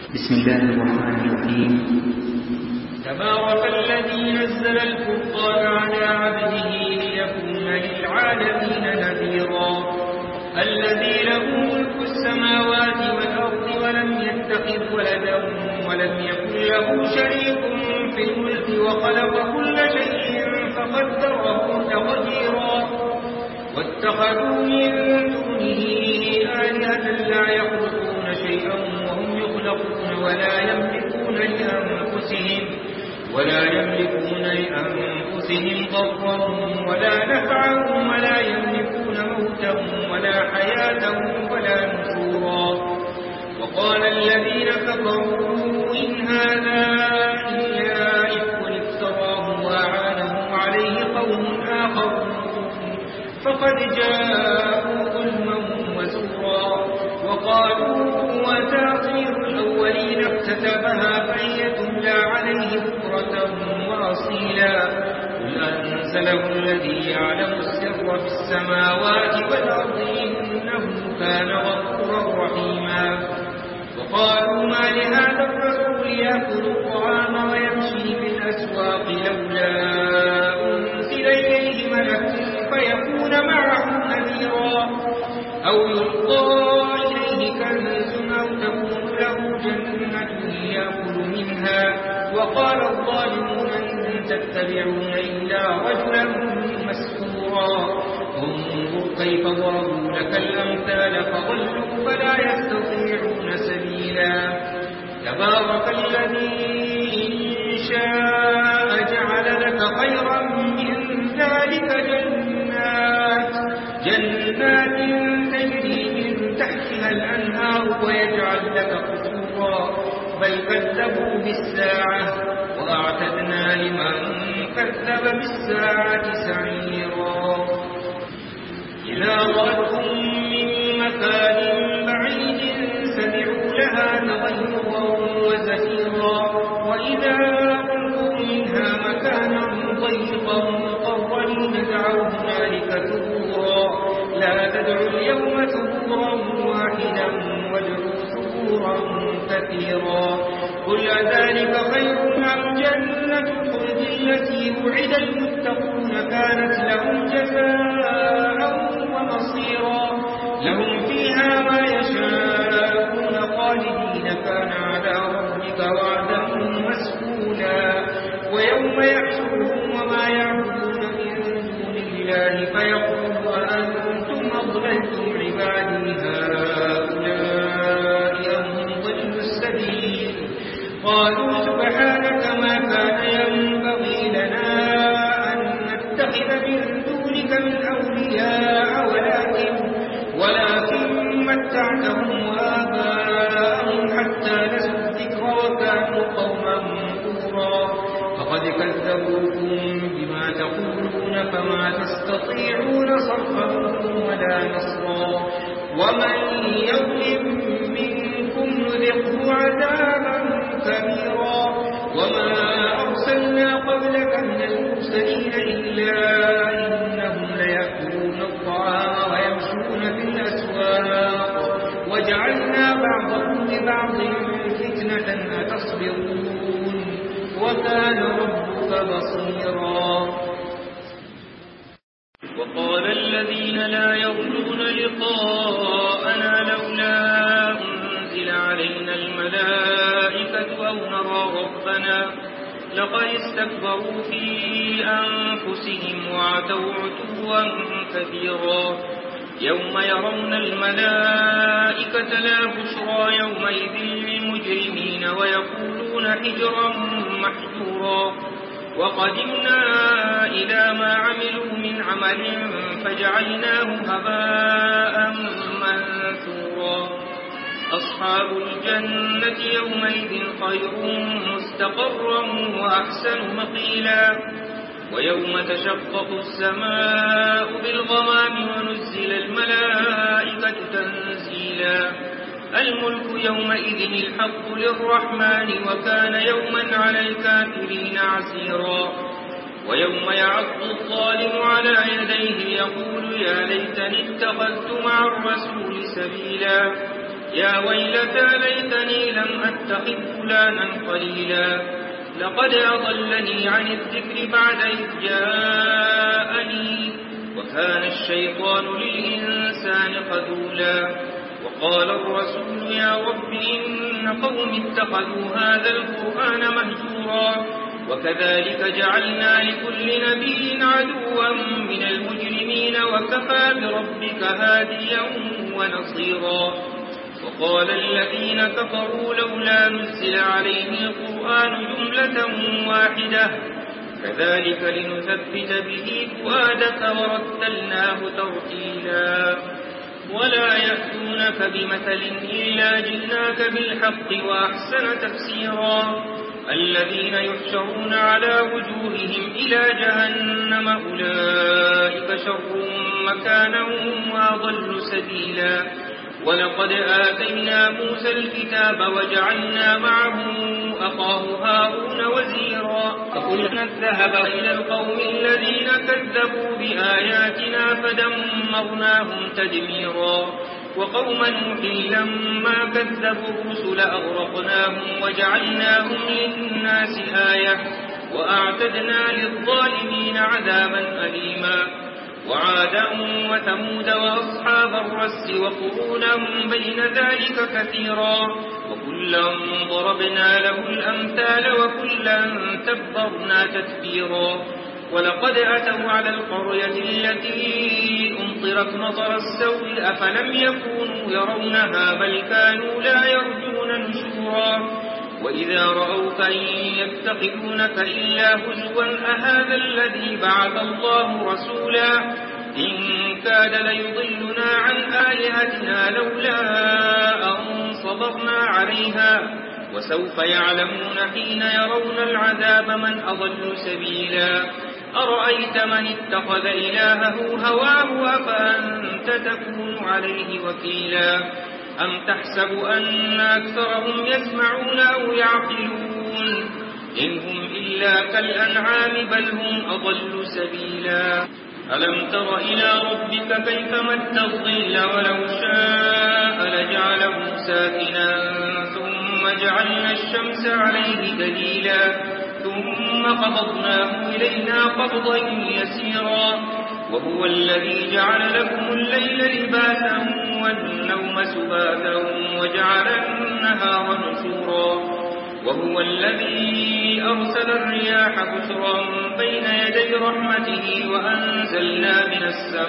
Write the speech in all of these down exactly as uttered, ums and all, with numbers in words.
بسم الله الرحمن الرحيم. تبارك الذي نزل الفرقان على عبده ليكون للعالمين نذيرا. الذي له ملك السماوات والأرض ولم يتخذ ولدا ولم يكن له شريك في الملك وخلق كل شيء فقدره تقديرا. واتخذوا من دونه آلهة لا يخلقون شيئا وهم يخلقون ولا يملكون لأنفسهم ولا يملكون لأنفسهم ضرا ولا نفعا ولا يملكون موتا ولا حياة ولا نشورا. وقال الذين كفروا إن هذا إلا إفك افتراه وأعانه عليه قوم آخرون فقد جاءوا ظلما وزورا. وقالوا أساطير الأولين اكتتبها فهي تملى عليه بكرة وأصيلا. قل أنزله الذي يعلم السر في السماوات والأرض إنه كان غفورا رحيما. وقالوا ما لهذا الرسول يأكل الطعام ويمشي في الأسواق لولا أنزل إليه ملك فيكون معه نذيرا أو يلقى إليه كنز أو تكون له جنة يأكل منها. وقال الظالمون إن تتبعون إلا رجلا مسحورا. انظر كيف ضربوا لك الأمثال فضلوا فلا يستطيعون سبيلا. تبارك الذي إن شاء جعل لك خيرا من ذلك جنات جنات تجري من تحتها الأنهار ويجعل لك قصورا. بل كذبوا بالساعة وأعتدنا لمن كذب بالساعة سعيرا. إذا رأتهم من مكان بعيد سمعوا لها تغيرا وزفيرا. وإذا ألقوا منها مكانا ضيقا مقرنين دعوا هنالك ثبورا. لا تدعوا اليوم ثبورا واحدا وادعوا ثبورا كثيرا. قل أذلك خير أم جنة الخلد التي وعد المتقون كانت لهم جزاء ومصيرا. لهم فيها ما يشاءون خالدين كان على ربك وعدا مسئولا. ويوم يحشرهم وما يعبدون من دون الله فيقول أأنتم أضللتم عبادي هؤلاء أم هم ضلوا السبيل. قالوا سبحانك ما كان ينبغي لنا أن نتخذ من دونك من أولياء ولكن ولكن متعتهم وآباءهم حتى نسوا الذكر وكانوا قوما بورا. فقد كذبوكم بما تقولون فما تستطيعون صرفا ولا نصرا. ومن يظلم منكم نذقه عذابا كبيرا. وما أرسلنا قبلك من المرسلين إلا إنهم ليأكلون الطعام ويمشون في الأسواق وجعلنا بعضهم لبعض فتنة أتصبرون وكان ربك بصيرا. وقال الذين لا يرجون لقاءنا لولا أنزل علينا الملائكة أو نرى ربنا لقد استكبروا في أنفسهم وعتوا عتوا كبيرا. يوم يرون الملائكة لا بشرى يومئذ للمجرمين ويقولون حجرا محجورا. وقدمنا إلى ما عملوا من عمل فجعلناه هباء منثورا. أصحاب الجنة يومئذ خير مستقرا وأحسن مقيلا. ويوم تشقق السماء بالغمام ونزل الملائكة تنزيلا. الملك يومئذ الحق للرحمن وكان يوما على الكافرين عسيرا. ويوم يعض الظالم على يديه يقول يا ليتني اتخذت مع الرسول سبيلا. يا ويلتى ليتني لم أتخذ فلانا خليلا لقد أضلني عن الذكر بعد إذ جاءني وكان الشيطان للإنسان خذولا وقال الرسول يا رب إن قوم اتخذوا هذا القرآن مهجورا وكذلك جعلنا لكل نبي عدوا من المجرمين وكفى بربك هاديا ونصيرا وقال الذين كفروا لولا نزل عليه القرآن جملة واحدة كذلك لنثبت به فؤادك ورتلناه ترتيلا ولا يأتونك بمثل إلا جئناك بالحق وأحسن تفسيرا الذين يحشرون على وجوههم إلى جهنم أولئك شر مكانا وأضل سبيلا ولقد آتينا موسى الكتاب وجعلنا معه أخاه هارون وزيرا فقلنا اذهب إلى القوم الذين كذبوا بآياتنا فدمرناهم تدميرا وقوم نوح لما كذبوا الرسل أغرقناهم وجعلناهم للناس آية وأعتدنا للظالمين عذابا أليما وعادا وثمود وأصحاب الرس وقرونا بين ذلك كثيرا وكلا ضربنا له الأمثال وكلا تبرنا تتبيرا ولقد أتوا على القرية التي أمطرت مطر السوء أفلم يكونوا يرونها بل كانوا لا يرجون نشورا وإذا رأوك إن يتخذونك إلا هزوا أهذا الذي بعث الله رسولا إن كاد ليضلنا عن آلهتنا لولا أن صبرنا عليها وسوف يعلمون حين يرون العذاب من أضل سبيلا أرأيت من اتخذ إلهه هواه أفأنت تكون عليه وكيلا أم تحسب أن أكثرهم يسمعون أو يعقلون إن هم إلا كالأنعام بل هم أضل سبيلا ألم تر إلى ربك كيف مد الظل ولو شاء لجعله ساكنا ثم جعلنا الشمس عليه دليلا ثم قبضناه إلينا قبضا يسيرا وهو الذي جعل لكم الليل لباسا والنوم سباتا وجعل النهار نشورا وهو الذي أرسل الرياح بشرا بين يدي رحمته وأنزلنا من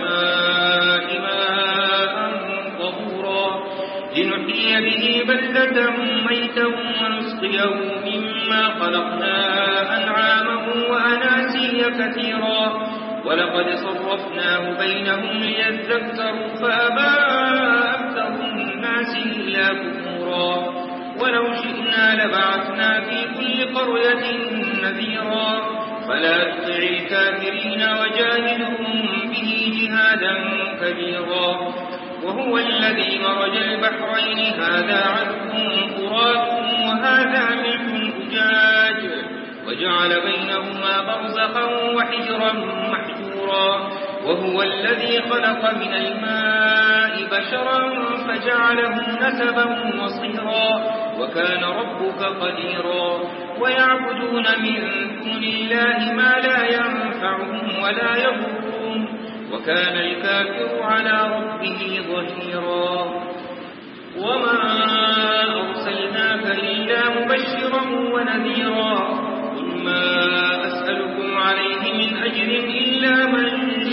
السماء ماء طهورا لنحيي به بلدة ميتا ونسقيه مما خلقنا أنعاما وأناسيا كثيرا ولقد صرفناه بينهم ليذكروا فأبى أكثر الناس إلا كفورا ولو شئنا لبعثنا في كل قرية نذيرا فلا تطع الكافرين وجاهدهم به جهادا كبيرا وهو الذي مرج البحرين هذا عذب فرات وهذا ملح أجاج وجعل بينهما برزخا وحجرا محجورا وهو الذي خلق من الماء بشرا فجعله نسبا وصهرا وكان ربك قديرا ويعبدون من دون الله ما لا ينفعهم ولا يضرهم وكان الكافر على ربه ظهيرا وما أرسلناك إلا مبشرا ونذيرا قل ما أسألكم عليه من أجر إلا من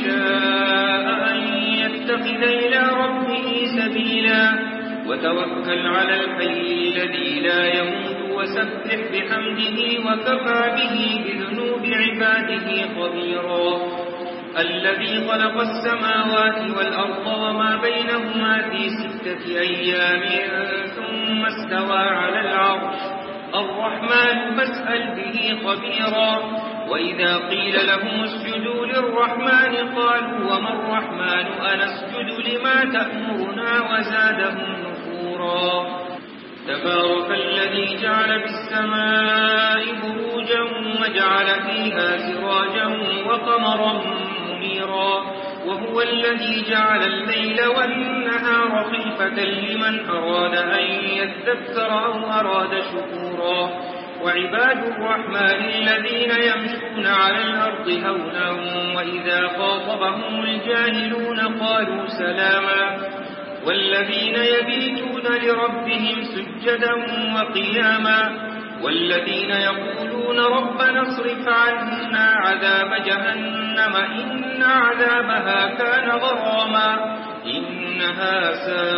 شاء أن يتخذ إلى ربه سبيلا وتوكل على الحي الذي لا يموت وسبح بحمده وكفى به بذنوب عباده خبيرا الذي خلق السماوات والأرض وما بينهما في ستة أيام ثم استوى على العرش الرحمن فاسأل به خبيرا وإذا قيل لهم اسجدوا للرحمن قالوا وما الرحمن أنسجد لما تأمرنا وزادهم نفورا تبارك الذي جعل في السماء بروجا وجعل فيها سراجا وقمرا منيرا وهو الذي جعل الليل والنهار خلفة لمن أراد أن يذكر أو أراد شكورا وعباد الرحمن الذين يمشون على الأرض هونا وإذا خاطبهم الجاهلون قالوا سلاما والذين يبيتون لربهم سجدا وقياما والذين يقولون ربنا اصرف عنا عذاب جهنم إن عذابها كان غراما إنها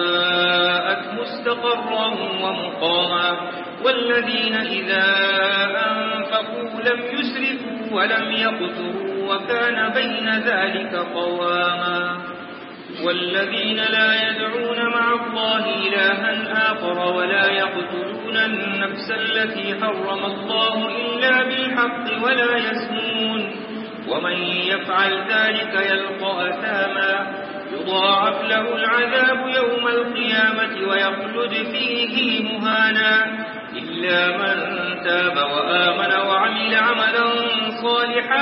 ساءت مستقرا ومقاما والذين إذا أنفقوا لم يسرفوا ولم يقتروا وكان بين ذلك قواما والذين لا يدعون مع الله إلها آخر ولا يقتلون النفس التي حرم الله إلا بالحق ولا يزنون ومن يفعل ذلك يلقى أثاما يضاعف له العذاب يوم القيامة ويخلد فيه مهانا إلا من تاب وآمن وعمل عملا صالحا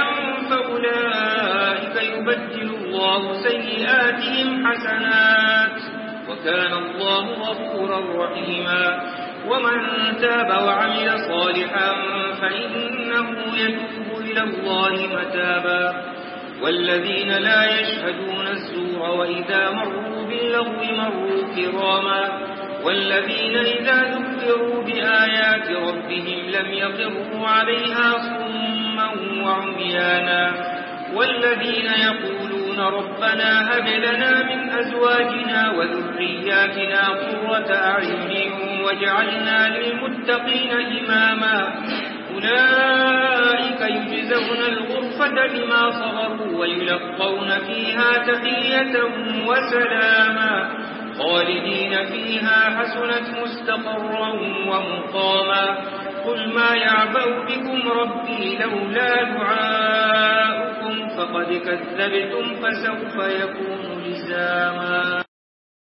فأولئك يبدل الله سيئاتهم حسنات وكان الله غفورا رحيما ومن تاب وعمل صالحا فإنه يتوب إلى الله متابا والذين لا يشهدون الزور وإذا مروا باللغو مروا كراما والذين إذا ذكروا بآيات ربهم لم يخروا عليها صما وعميانا والذين يقولون ربنا هب لنا من أزواجنا وذرياتنا قرة أعين واجعلنا للمتقين إماما أولئك يجزون الغرفة بما صبروا ويلقون فيها تحية وسلاما خالدين فيها حسنت مستقرا ومقاما قل ما يعبأ بكم ربي لولا دعاؤكم فقد كذبتم فسوف يكون لزاما